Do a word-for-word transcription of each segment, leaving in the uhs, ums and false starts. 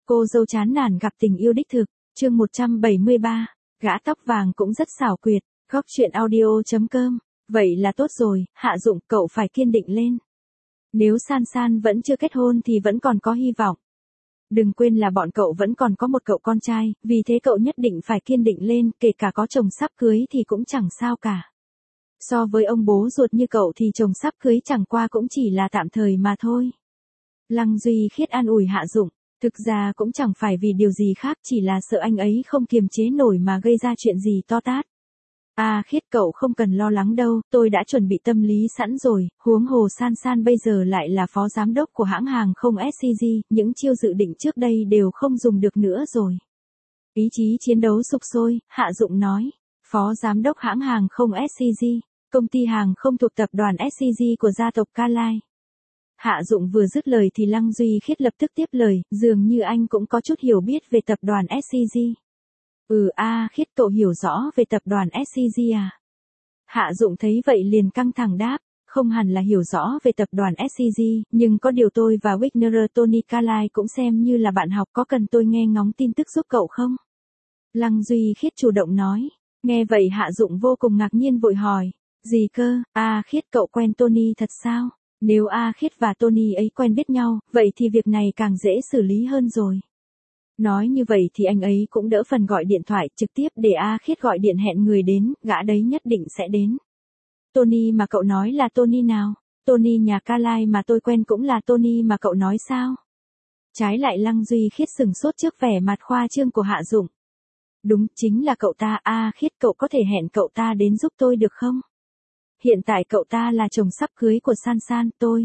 Cô dâu chán nản gặp tình yêu đích thực, chương một trăm bảy mươi ba, gã tóc vàng cũng rất xảo quyệt, góc chuyện audio.com. Vậy là tốt rồi, Hạ Dụng, cậu phải kiên định lên. Nếu San San vẫn chưa kết hôn thì vẫn còn có hy vọng. Đừng quên là bọn cậu vẫn còn có một cậu con trai, vì thế cậu nhất định phải kiên định lên, kể cả có chồng sắp cưới thì cũng chẳng sao cả. So với ông bố ruột như cậu thì chồng sắp cưới chẳng qua cũng chỉ là tạm thời mà thôi. Lăng Duy Khiết an ủi Hạ Dụng, thực ra cũng chẳng phải vì điều gì khác, chỉ là sợ anh ấy không kiềm chế nổi mà gây ra chuyện gì to tát. À Khiết, cậu không cần lo lắng đâu, tôi đã chuẩn bị tâm lý sẵn rồi, huống hồ San San bây giờ lại là phó giám đốc của hãng hàng không ét xê giê, những chiêu dự định trước đây đều không dùng được nữa rồi. Ý chí chiến đấu sục sôi, Hạ Dụng nói, phó giám đốc hãng hàng không ét xê giê, công ty hàng không thuộc tập đoàn ét xê giê của gia tộc Carlyle. Hạ Dụng vừa dứt lời thì Lăng Duy Khiết lập tức tiếp lời, dường như anh cũng có chút hiểu biết về tập đoàn ét xê giê. Ừ a à, Khiết, cậu hiểu rõ về tập đoàn ét xê giê à? Hạ Dụng thấy vậy liền căng thẳng đáp, không hẳn là hiểu rõ về tập đoàn ét xê giê, nhưng có điều tôi và Wigner Tony Carlyle cũng xem như là bạn học, có cần tôi nghe ngóng tin tức giúp cậu không? Lăng Duy Khiết chủ động nói. Nghe vậy Hạ Dụng vô cùng ngạc nhiên vội hỏi, gì cơ? A à, Khiết, cậu quen Tony thật sao? Nếu A Khiết và Tony ấy quen biết nhau, vậy thì việc này càng dễ xử lý hơn rồi. Nói như vậy thì anh ấy cũng đỡ phần gọi điện thoại trực tiếp để A Khiết gọi điện hẹn người đến, gã đấy nhất định sẽ đến. Tony mà cậu nói là Tony nào? Tony nhà Carlyle mà tôi quen cũng là Tony mà cậu nói sao? Trái lại Lăng Duy Khiết sừng sốt trước vẻ mặt khoa trương của Hạ Dụng. Đúng, chính là cậu ta. A Khiết, cậu có thể hẹn cậu ta đến giúp tôi được không? Hiện tại cậu ta là chồng sắp cưới của San San, tôi.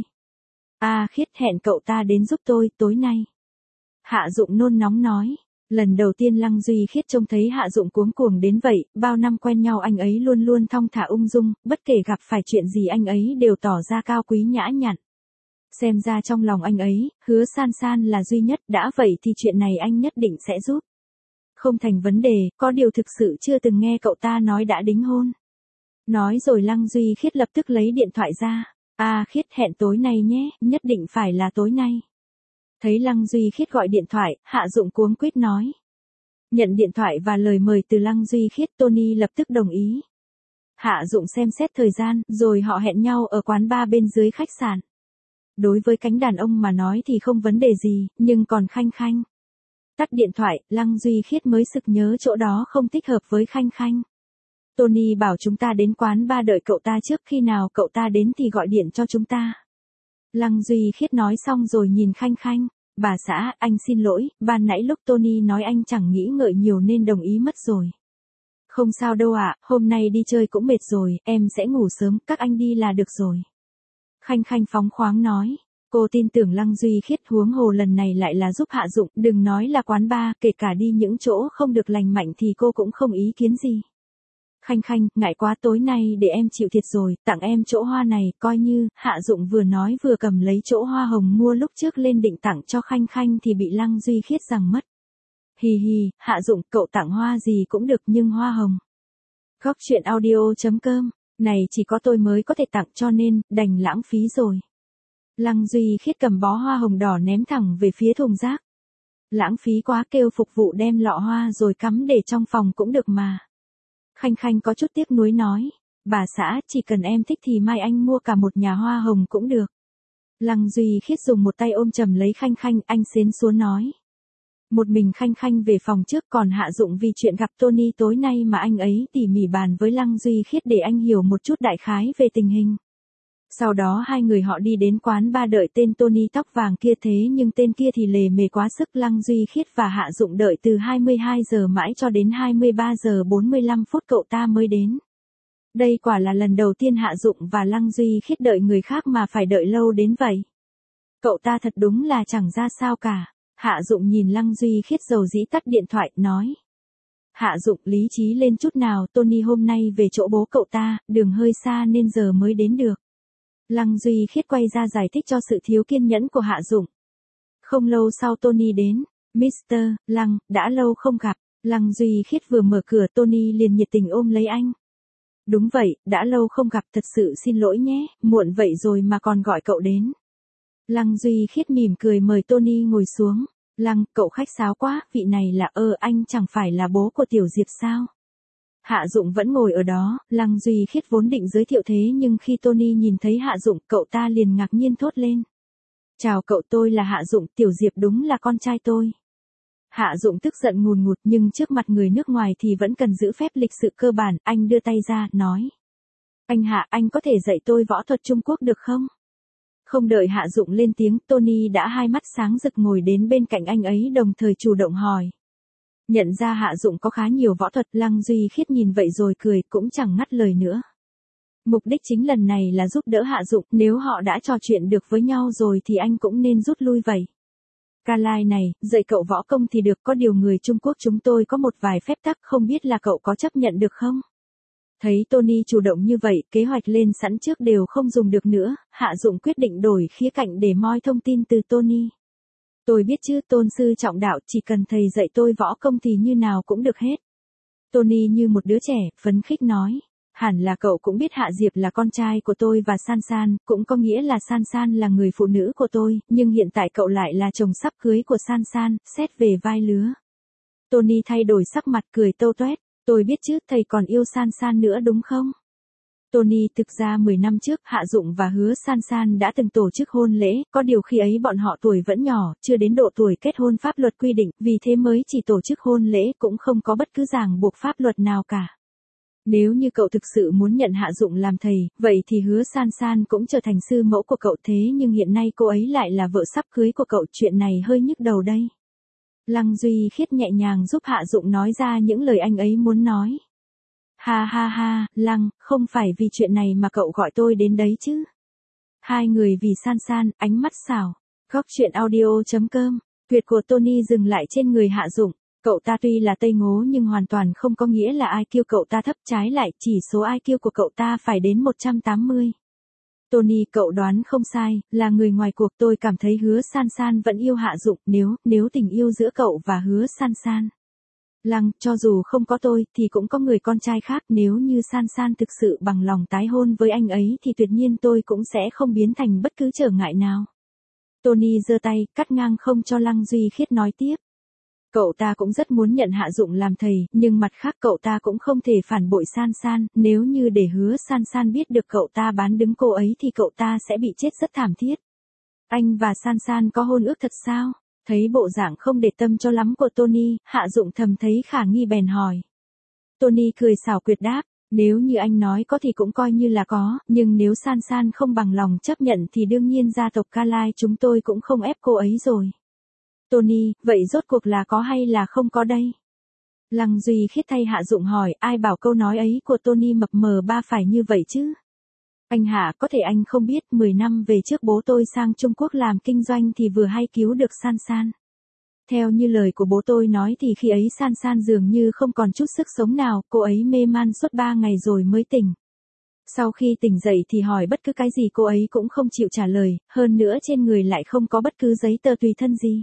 A Khiết, hẹn cậu ta đến giúp tôi, tối nay. Hạ Dụng nôn nóng nói. Lần đầu tiên Lăng Duy Khiết trông thấy Hạ Dụng cuống cuồng đến vậy, bao năm quen nhau anh ấy luôn luôn thong thả ung dung, bất kể gặp phải chuyện gì anh ấy đều tỏ ra cao quý nhã nhặn. Xem ra trong lòng anh ấy, hứa San San là duy nhất, đã vậy thì chuyện này anh nhất định sẽ giúp. Không thành vấn đề, có điều thực sự chưa từng nghe cậu ta nói đã đính hôn. Nói rồi Lăng Duy Khiết lập tức lấy điện thoại ra. A à, Khiết, hẹn tối nay nhé, nhất định phải là tối nay. Thấy Lăng Duy Khiết gọi điện thoại, Hạ Dụng cuống quýt nói. Nhận điện thoại và lời mời từ Lăng Duy Khiết, Tony lập tức đồng ý. Hạ Dụng xem xét thời gian, rồi họ hẹn nhau ở quán bar bên dưới khách sạn. Đối với cánh đàn ông mà nói thì không vấn đề gì, nhưng còn Khanh Khanh. Tắt điện thoại, Lăng Duy Khiết mới sực nhớ chỗ đó không thích hợp với Khanh Khanh. Tony bảo chúng ta đến quán bar đợi cậu ta trước, khi nào cậu ta đến thì gọi điện cho chúng ta. Lăng Duy Khiết nói xong rồi nhìn Khanh Khanh. Bà xã, anh xin lỗi, ban nãy lúc Tony nói anh chẳng nghĩ ngợi nhiều nên đồng ý mất rồi. Không sao đâu ạ, à, hôm nay đi chơi cũng mệt rồi, em sẽ ngủ sớm, các anh đi là được rồi. Khanh Khanh phóng khoáng nói. Cô tin tưởng Lăng Duy Khiết, huống hồ lần này lại là giúp Hạ Dụng, đừng nói là quán bar, kể cả đi những chỗ không được lành mạnh thì cô cũng không ý kiến gì. Khanh Khanh, ngại quá, tối nay để em chịu thiệt rồi, tặng em chỗ hoa này, coi như. Hạ Dụng vừa nói vừa cầm lấy chỗ hoa hồng mua lúc trước lên định tặng cho Khanh Khanh thì bị Lăng Duy Khiết giằng mất. Hì hì, Hạ Dụng, cậu tặng hoa gì cũng được nhưng hoa hồng. Góc chuyện audio.com, này chỉ có tôi mới có thể tặng cho nên, đành lãng phí rồi. Lăng Duy Khiết cầm bó hoa hồng đỏ ném thẳng về phía thùng rác. Lãng phí quá, kêu phục vụ đem lọ hoa rồi cắm để trong phòng cũng được mà. Khanh Khanh có chút tiếc nuối nói, bà xã, chỉ cần em thích thì mai anh mua cả một nhà hoa hồng cũng được. Lăng Duy Khiết dùng một tay ôm chầm lấy Khanh Khanh, anh xến xúa nói. Một mình Khanh Khanh về phòng trước, còn Hạ Dụng vì chuyện gặp Tony tối nay mà anh ấy tỉ mỉ bàn với Lăng Duy Khiết để anh hiểu một chút đại khái về tình hình. Sau đó hai người họ đi đến quán bar đợi tên Tony tóc vàng kia, thế nhưng tên kia thì lề mề quá sức. Lăng Duy Khiết và Hạ Dụng đợi từ hai mươi hai giờ mãi cho đến hai mươi ba giờ bốn mươi lăm phút cậu ta mới đến. Đây quả là lần đầu tiên Hạ Dụng và Lăng Duy Khiết đợi người khác mà phải đợi lâu đến vậy. Cậu ta thật đúng là chẳng ra sao cả. Hạ Dụng nhìn Lăng Duy Khiết dầu dĩ tắt điện thoại, nói. Hạ Dụng, lý trí lên chút nào, Tony hôm nay về chỗ bố cậu ta, đường hơi xa nên giờ mới đến được. Lăng Duy Khiết quay ra giải thích cho sự thiếu kiên nhẫn của Hạ Dụng. Không lâu sau Tony đến. mít tơ Lăng, đã lâu không gặp. Lăng Duy Khiết vừa mở cửa Tony liền nhiệt tình ôm lấy anh. Đúng vậy, đã lâu không gặp, thật sự xin lỗi nhé, muộn vậy rồi mà còn gọi cậu đến. Lăng Duy Khiết mỉm cười mời Tony ngồi xuống. Lăng, cậu khách sáo quá, vị này là ơ anh chẳng phải là bố của Tiểu Diệp sao? Hạ Dụng vẫn ngồi ở đó, Lăng Duy Khiết vốn định giới thiệu thế nhưng khi Tony nhìn thấy Hạ Dụng, cậu ta liền ngạc nhiên thốt lên. Chào cậu, tôi là Hạ Dụng, Tiểu Diệp đúng là con trai tôi. Hạ Dụng tức giận ngùn ngụt nhưng trước mặt người nước ngoài thì vẫn cần giữ phép lịch sự cơ bản, anh đưa tay ra, nói. Anh Hạ, anh có thể dạy tôi võ thuật Trung Quốc được không? Không đợi Hạ Dụng lên tiếng, Tony đã hai mắt sáng rực ngồi đến bên cạnh anh ấy đồng thời chủ động hỏi. Nhận ra Hạ Dụng có khá nhiều võ thuật, Lăng Duy Khiết nhìn vậy rồi cười, cũng chẳng ngắt lời nữa. Mục đích chính lần này là giúp đỡ Hạ Dụng, nếu họ đã trò chuyện được với nhau rồi thì anh cũng nên rút lui vậy. Ca Lai này, dạy cậu võ công thì được, có điều người Trung Quốc chúng tôi có một vài phép tắc, không biết là cậu có chấp nhận được không? Thấy Tony chủ động như vậy, kế hoạch lên sẵn trước đều không dùng được nữa, Hạ Dụng quyết định đổi khía cạnh để moi thông tin từ Tony. Tôi biết chứ, tôn sư trọng đạo, chỉ cần thầy dạy tôi võ công thì như nào cũng được hết. Tony như một đứa trẻ, phấn khích nói. Hẳn là cậu cũng biết Hạ Diệp là con trai của tôi và San San, cũng có nghĩa là San San là người phụ nữ của tôi, nhưng hiện tại cậu lại là chồng sắp cưới của San San, xét về vai lứa. Tony thay đổi sắc mặt cười tâu toét, tôi biết chứ, thầy còn yêu San San nữa đúng không? Tony, thực ra mười năm trước, Hạ Dụng và Hứa San San đã từng tổ chức hôn lễ, có điều khi ấy bọn họ tuổi vẫn nhỏ, chưa đến độ tuổi kết hôn pháp luật quy định, vì thế mới chỉ tổ chức hôn lễ, cũng không có bất cứ ràng buộc pháp luật nào cả. Nếu như cậu thực sự muốn nhận Hạ Dụng làm thầy, vậy thì Hứa San San cũng trở thành sư mẫu của cậu, thế nhưng hiện nay cô ấy lại là vợ sắp cưới của cậu, chuyện này hơi nhức đầu đây. Lăng Duy Khiết nhẹ nhàng giúp Hạ Dụng nói ra những lời anh ấy muốn nói. Ha ha ha, Lăng, không phải vì chuyện này mà cậu gọi tôi đến đấy chứ. Hai người vì San San, ánh mắt xảo. Góc truyện audio chấm com, tuyệt của Tony dừng lại trên người Hạ Dụng. Cậu ta tuy là Tây Ngố nhưng hoàn toàn không có nghĩa là i kiu cậu ta thấp, trái lại chỉ số i kiu của cậu ta phải đến một trăm tám mươi. Tony, cậu đoán không sai, là người ngoài cuộc, tôi cảm thấy Hứa San San vẫn yêu Hạ Dụng, nếu, nếu tình yêu giữa cậu và Hứa San San. Lăng, cho dù không có tôi, thì cũng có người con trai khác, nếu như San San thực sự bằng lòng tái hôn với anh ấy thì tuyệt nhiên tôi cũng sẽ không biến thành bất cứ trở ngại nào. Tony giơ tay, cắt ngang không cho Lăng Duy Khiết nói tiếp. Cậu ta cũng rất muốn nhận Hạ Dụng làm thầy, nhưng mặt khác cậu ta cũng không thể phản bội San San, nếu như để Hứa San San biết được cậu ta bán đứng cô ấy thì cậu ta sẽ bị chết rất thảm thiết. Anh và San San có hôn ước thật sao? Thấy bộ dạng không để tâm cho lắm của Tony, Hạ Dụng thầm thấy khả nghi bèn hỏi. Tony cười xảo quyệt đáp, nếu như anh nói có thì cũng coi như là có, nhưng nếu San San không bằng lòng chấp nhận thì đương nhiên gia tộc Ca Lai chúng tôi cũng không ép cô ấy rồi. Tony, vậy rốt cuộc là có hay là không có đây? Lăng Duy Khiết thay Hạ Dụng hỏi, ai bảo câu nói ấy của Tony mập mờ ba phải như vậy chứ? Anh Hạ, có thể anh không biết, mười năm về trước bố tôi sang Trung Quốc làm kinh doanh thì vừa hay cứu được San San. Theo như lời của bố tôi nói thì khi ấy San San dường như không còn chút sức sống nào, cô ấy mê man suốt ba ngày rồi mới tỉnh. Sau khi tỉnh dậy thì hỏi bất cứ cái gì cô ấy cũng không chịu trả lời, hơn nữa trên người lại không có bất cứ giấy tờ tùy thân gì.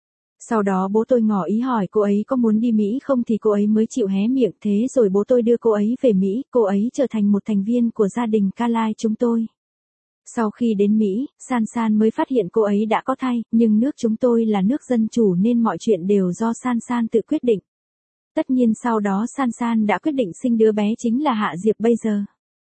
Sau đó bố tôi ngỏ ý hỏi cô ấy có muốn đi Mỹ không thì cô ấy mới chịu hé miệng, thế rồi bố tôi đưa cô ấy về Mỹ, cô ấy trở thành một thành viên của gia đình Ca Lai chúng tôi. Sau khi đến Mỹ, San San mới phát hiện cô ấy đã có thai, nhưng nước chúng tôi là nước dân chủ nên mọi chuyện đều do San San tự quyết định. Tất nhiên sau đó San San đã quyết định sinh đứa bé chính là Hạ Diệp bây giờ.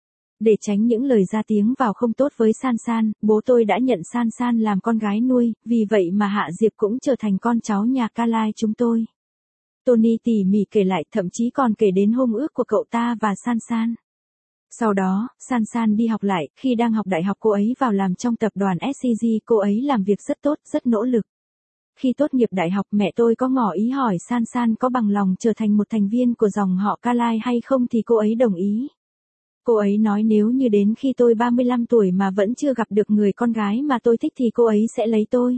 Để tránh những lời ra tiếng vào không tốt với San San, bố tôi đã nhận San San làm con gái nuôi, vì vậy mà Hạ Diệp cũng trở thành con cháu nhà Ca Lai chúng tôi. Tony tỉ mỉ kể lại, thậm chí còn kể đến hôn ước của cậu ta và San San. Sau đó, San San đi học lại, khi đang học đại học cô ấy vào làm trong tập đoàn ét xê giê, cô ấy làm việc rất tốt, rất nỗ lực. Khi tốt nghiệp đại học mẹ tôi có ngỏ ý hỏi San San có bằng lòng trở thành một thành viên của dòng họ Ca Lai hay không thì cô ấy đồng ý. Cô ấy nói nếu như đến khi tôi ba mươi lăm tuổi mà vẫn chưa gặp được người con gái mà tôi thích thì cô ấy sẽ lấy tôi.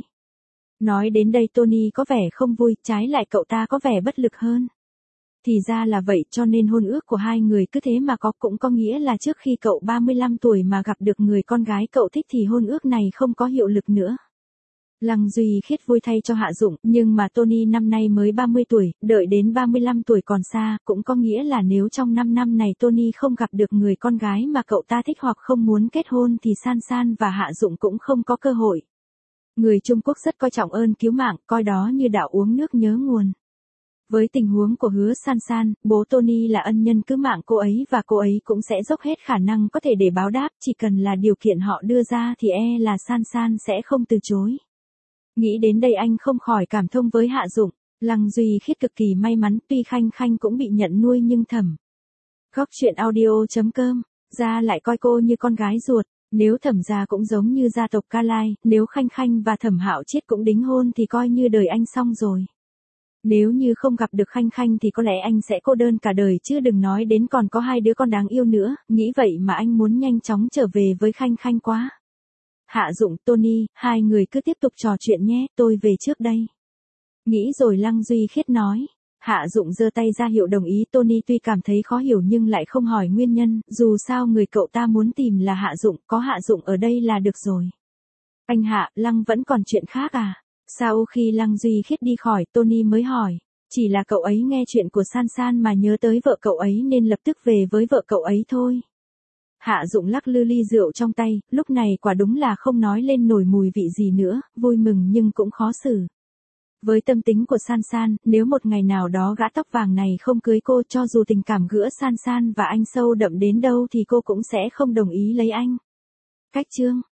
Nói đến đây Tony có vẻ không vui, trái lại cậu ta có vẻ bất lực hơn. Thì ra là vậy, cho nên hôn ước của hai người cứ thế mà có, cũng có nghĩa là trước khi cậu ba mươi lăm tuổi mà gặp được người con gái cậu thích thì hôn ước này không có hiệu lực nữa. Lăng Duy Khiết vui thay cho Hạ Dụng, nhưng mà Tony năm nay mới ba mươi tuổi, đợi đến ba mươi lăm tuổi còn xa, cũng có nghĩa là nếu trong năm năm này Tony không gặp được người con gái mà cậu ta thích hoặc không muốn kết hôn thì San San và Hạ Dụng cũng không có cơ hội. Người Trung Quốc rất coi trọng ơn cứu mạng, coi đó như đạo uống nước nhớ nguồn. Với tình huống của Hứa San San, bố Tony là ân nhân cứu mạng cô ấy và cô ấy cũng sẽ dốc hết khả năng có thể để báo đáp, chỉ cần là điều kiện họ đưa ra thì e là San San sẽ không từ chối. Nghĩ đến đây anh không khỏi cảm thông với Hạ Dụng. Lăng Duy Khiết cực kỳ may mắn, tuy Khanh Khanh cũng bị nhận nuôi nhưng Thẩm. Góc truyện audio chấm com, gia lại coi cô như con gái ruột. Nếu Thẩm gia cũng giống như gia tộc Ca Lai, nếu Khanh Khanh và Thẩm Hạo Chiết cũng đính hôn thì coi như đời anh xong rồi. Nếu như không gặp được Khanh Khanh thì có lẽ anh sẽ cô đơn cả đời chứ đừng nói đến còn có hai đứa con đáng yêu nữa, nghĩ vậy mà anh muốn nhanh chóng trở về với Khanh Khanh quá. Hạ Dụng, Tony, hai người cứ tiếp tục trò chuyện nhé, tôi về trước đây. Nghĩ rồi Lăng Duy Khiết nói. Hạ Dụng giơ tay ra hiệu đồng ý. Tony tuy cảm thấy khó hiểu nhưng lại không hỏi nguyên nhân, dù sao người cậu ta muốn tìm là Hạ Dụng, có Hạ Dụng ở đây là được rồi. Anh Hạ, Lăng vẫn còn chuyện khác à? Sau khi Lăng Duy Khiết đi khỏi, Tony mới hỏi. Chỉ là cậu ấy nghe chuyện của San San mà nhớ tới vợ cậu ấy nên lập tức về với vợ cậu ấy thôi. Hạ Dụng lắc lư ly rượu trong tay, lúc này quả đúng là không nói lên nổi mùi vị gì nữa, vui mừng nhưng cũng khó xử. Với tâm tính của San San, nếu một ngày nào đó gã tóc vàng này không cưới cô, cho dù tình cảm giữa San San và anh sâu đậm đến đâu thì cô cũng sẽ không đồng ý lấy anh. Cách chương